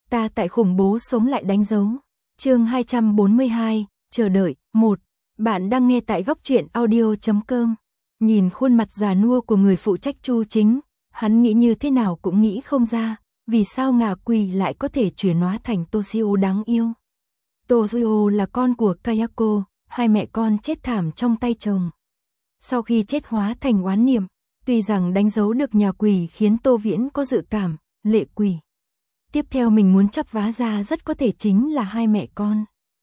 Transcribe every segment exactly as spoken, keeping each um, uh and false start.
Ta tại khủng bố sống lại đánh dấu. Chương hai trăm bốn mươi hai, chờ đợi. một. Bạn đang nghe tại góc truyện audio chấm com. Nhìn khuôn mặt già nua của người phụ trách Chu Chính, hắn nghĩ như thế nào cũng nghĩ không ra, vì sao ngạ quỷ lại có thể chuyển hóa thành Toshio đáng yêu. Toshio là con của Kayako, hai mẹ con chết thảm trong tay chồng. Sau khi chết hóa thành oán niệm, tuy rằng đánh dấu được nhà quỷ khiến Tô Viễn có dự cảm, lệ quỷ. Tiếp theo mình muốn chắp vá ra rất có thể chính là hai mẹ con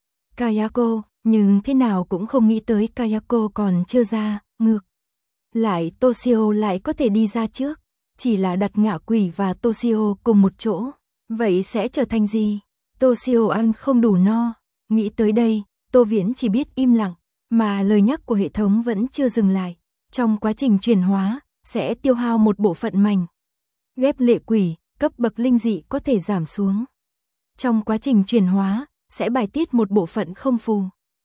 Kayako, nhưng thế nào cũng không nghĩ tới Kayako còn chưa ra, ngược lại Toshio lại có thể đi ra trước, chỉ là đặt ngạ quỷ và Toshio cùng một chỗ, vậy sẽ trở thành gì? Toshio ăn không đủ no, nghĩ tới đây, Tô Viễn chỉ biết im lặng, mà lời nhắc của hệ thống vẫn chưa dừng lại, trong quá trình chuyển hóa, sẽ tiêu hao một bộ phận mảnh ghép lệ quỷ, cấp bậc linh dị có thể giảm xuống. Trong quá trình chuyển hóa, sẽ bài tiết một bộ phận không phù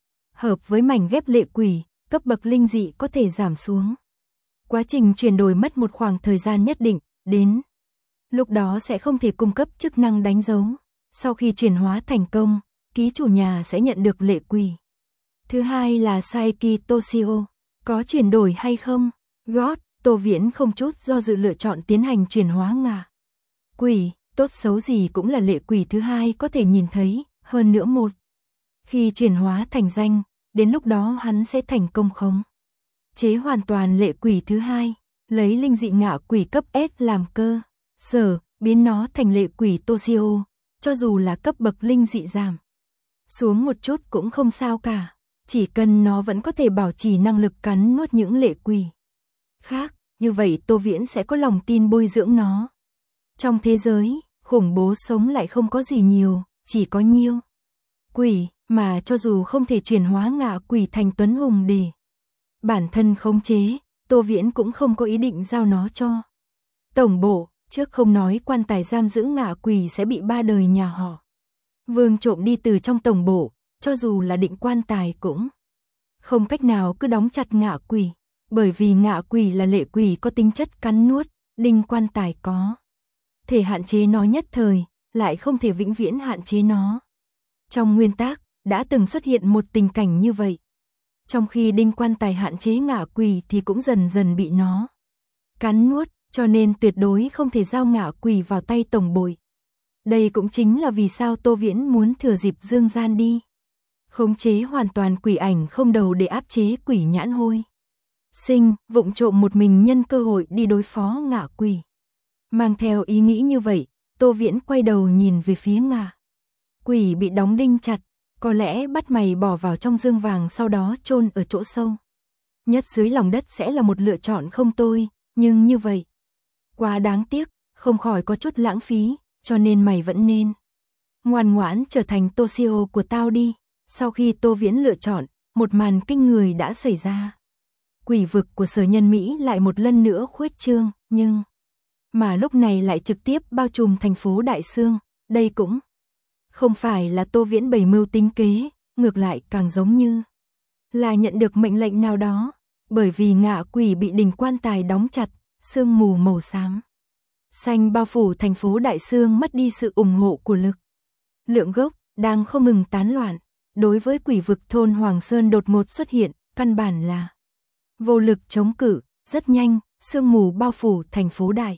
hợp với mảnh ghép lệ quỷ, cấp bậc linh dị có thể giảm xuống. Quá trình chuyển đổi mất một khoảng thời gian nhất định, đến lúc đó sẽ không thể cung cấp chức năng đánh dấu. Sau khi chuyển hóa thành công, ký chủ nhà sẽ nhận được lệ quỷ. Thứ hai là Saeki Toshio, có chuyển đổi hay không? God, Tô Viễn không chút do dự lựa chọn tiến hành chuyển hóa ngạ quỷ, tốt xấu gì cũng là lệ quỷ thứ hai có thể nhìn thấy, hơn nữa một. Khi chuyển hóa thành danh, đến lúc đó hắn sẽ thành công khống chế hoàn toàn lệ quỷ thứ hai, lấy linh dị ngạ quỷ cấp S làm cơ sở, biến nó thành lệ quỷ Toshio, cho dù là cấp bậc linh dị giảm xuống một chút cũng không sao cả, chỉ cần nó vẫn có thể bảo trì năng lực cắn nuốt những lệ quỷ khác, như vậy Tô Viễn sẽ có lòng tin bồi dưỡng nó. Trong thế giới, khủng bố sống lại không có gì nhiều, chỉ có nhiêu quỷ, mà cho dù không thể chuyển hóa ngạ quỷ thành Tuấn Hùng để bản thân khống chế, Tô Viễn cũng không có ý định giao nó cho tổng bộ, trước không nói quan tài giam giữ ngạ quỷ sẽ bị ba đời nhà họ Vương trộm đi từ trong tổng bộ, cho dù là định quan tài cũng không cách nào cứ đóng chặt ngạ quỷ, bởi vì ngạ quỷ là lệ quỷ có tính chất cắn nuốt, đinh quan tài có thể hạn chế nó nhất thời, lại không thể vĩnh viễn hạn chế nó. Trong nguyên tắc, đã từng xuất hiện một tình cảnh như vậy. Trong khi đinh quan tài hạn chế ngạ quỷ thì cũng dần dần bị nó cắn nuốt, cho nên tuyệt đối không thể giao ngạ quỷ vào tay tổng bội. Đây cũng chính là vì sao Tô Viễn muốn thừa dịp dương gian đi khống chế hoàn toàn quỷ ảnh không đầu để áp chế quỷ nhãn hôi sinh, vụng trộm một mình nhân cơ hội đi đối phó ngạ quỷ. Mang theo ý nghĩ như vậy, Tô Viễn quay đầu nhìn về phía ngạ quỷ bị đóng đinh chặt, có lẽ bắt mày bỏ vào trong dương vàng sau đó chôn ở chỗ sâu nhất dưới lòng đất sẽ là một lựa chọn không tồi, nhưng như vậy quá đáng tiếc, không khỏi có chút lãng phí, cho nên mày vẫn nên ngoan ngoãn trở thành Toshio của tao đi. Sau khi Tô Viễn lựa chọn, một màn kinh người đã xảy ra. Quỷ vực của Sở Nhân Mỹ lại một lần nữa khuếch trương, nhưng mà lúc này lại trực tiếp bao trùm thành phố Đại Sương, đây cũng không phải là Tô Viễn bày mưu tính kế, ngược lại càng giống như là nhận được mệnh lệnh nào đó, bởi vì ngạ quỷ bị đinh quan tài đóng chặt, sương mù màu xám xanh bao phủ thành phố Đại Sương mất đi sự ủng hộ của lực lượng gốc, đang không ngừng tán loạn. Đối với quỷ vực thôn Hoàng Sơn đột ngột xuất hiện, căn bản là vô lực chống cự, rất nhanh, sương mù bao phủ thành phố Đại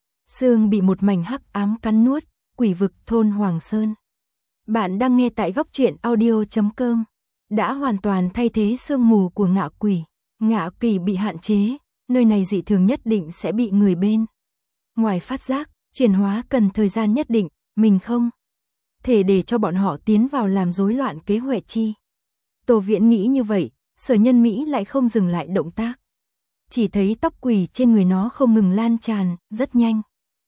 Sương bị một mảnh hắc ám cắn nuốt, quỷ vực thôn Hoàng Sơn. Bạn đang nghe tại góc truyện audio chấm com, đã hoàn toàn thay thế sương mù của ngạ quỷ. Ngạ quỷ bị hạn chế, nơi này dị thường nhất định sẽ bị người bên ngoài phát giác, chuyển hóa cần thời gian nhất định, mình không thể để cho bọn họ tiến vào làm rối loạn kế hoạch chi. Tô Viễn nghĩ như vậy, Sở Nhân Mỹ lại không dừng lại động tác. Chỉ thấy tóc quỷ trên người nó không ngừng lan tràn, rất nhanh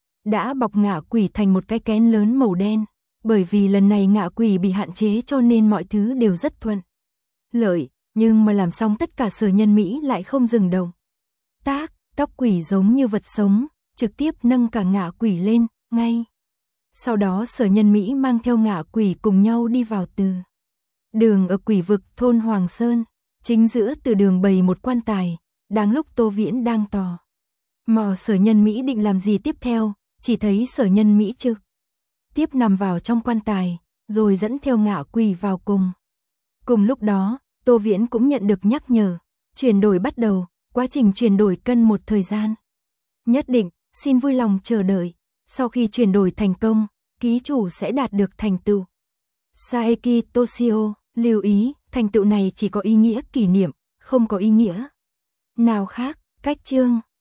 đã bọc ngạ quỷ thành một cái kén lớn màu đen, bởi vì lần này ngạ quỷ bị hạn chế cho nên mọi thứ đều rất thuận lợi, nhưng mà làm xong tất cả Sở Nhân Mỹ lại không dừng động tác, tóc quỷ giống như vật sống, trực tiếp nâng cả ngạ quỷ lên, ngay sau đó Sở Nhân Mỹ mang theo ngạ quỷ cùng nhau đi vào từ đường ở quỷ vực thôn Hoàng Sơn, chính giữa từ đường bày một quan tài, đáng lúc Tô Viễn đang tò mò Sở Nhân Mỹ định làm gì tiếp theo, chỉ thấy Sở Nhân Mỹ trực tiếp nằm vào trong quan tài, rồi dẫn theo ngạo quỳ vào cùng. Cùng lúc đó, Tô Viễn cũng nhận được nhắc nhở, chuyển đổi bắt đầu, quá trình chuyển đổi cần một thời gian nhất định, xin vui lòng chờ đợi. Sau khi chuyển đổi thành công, ký chủ sẽ đạt được thành tựu. Saeki Toshio, lưu ý, thành tựu này chỉ có ý nghĩa kỷ niệm, không có ý nghĩa nào khác. Cách chương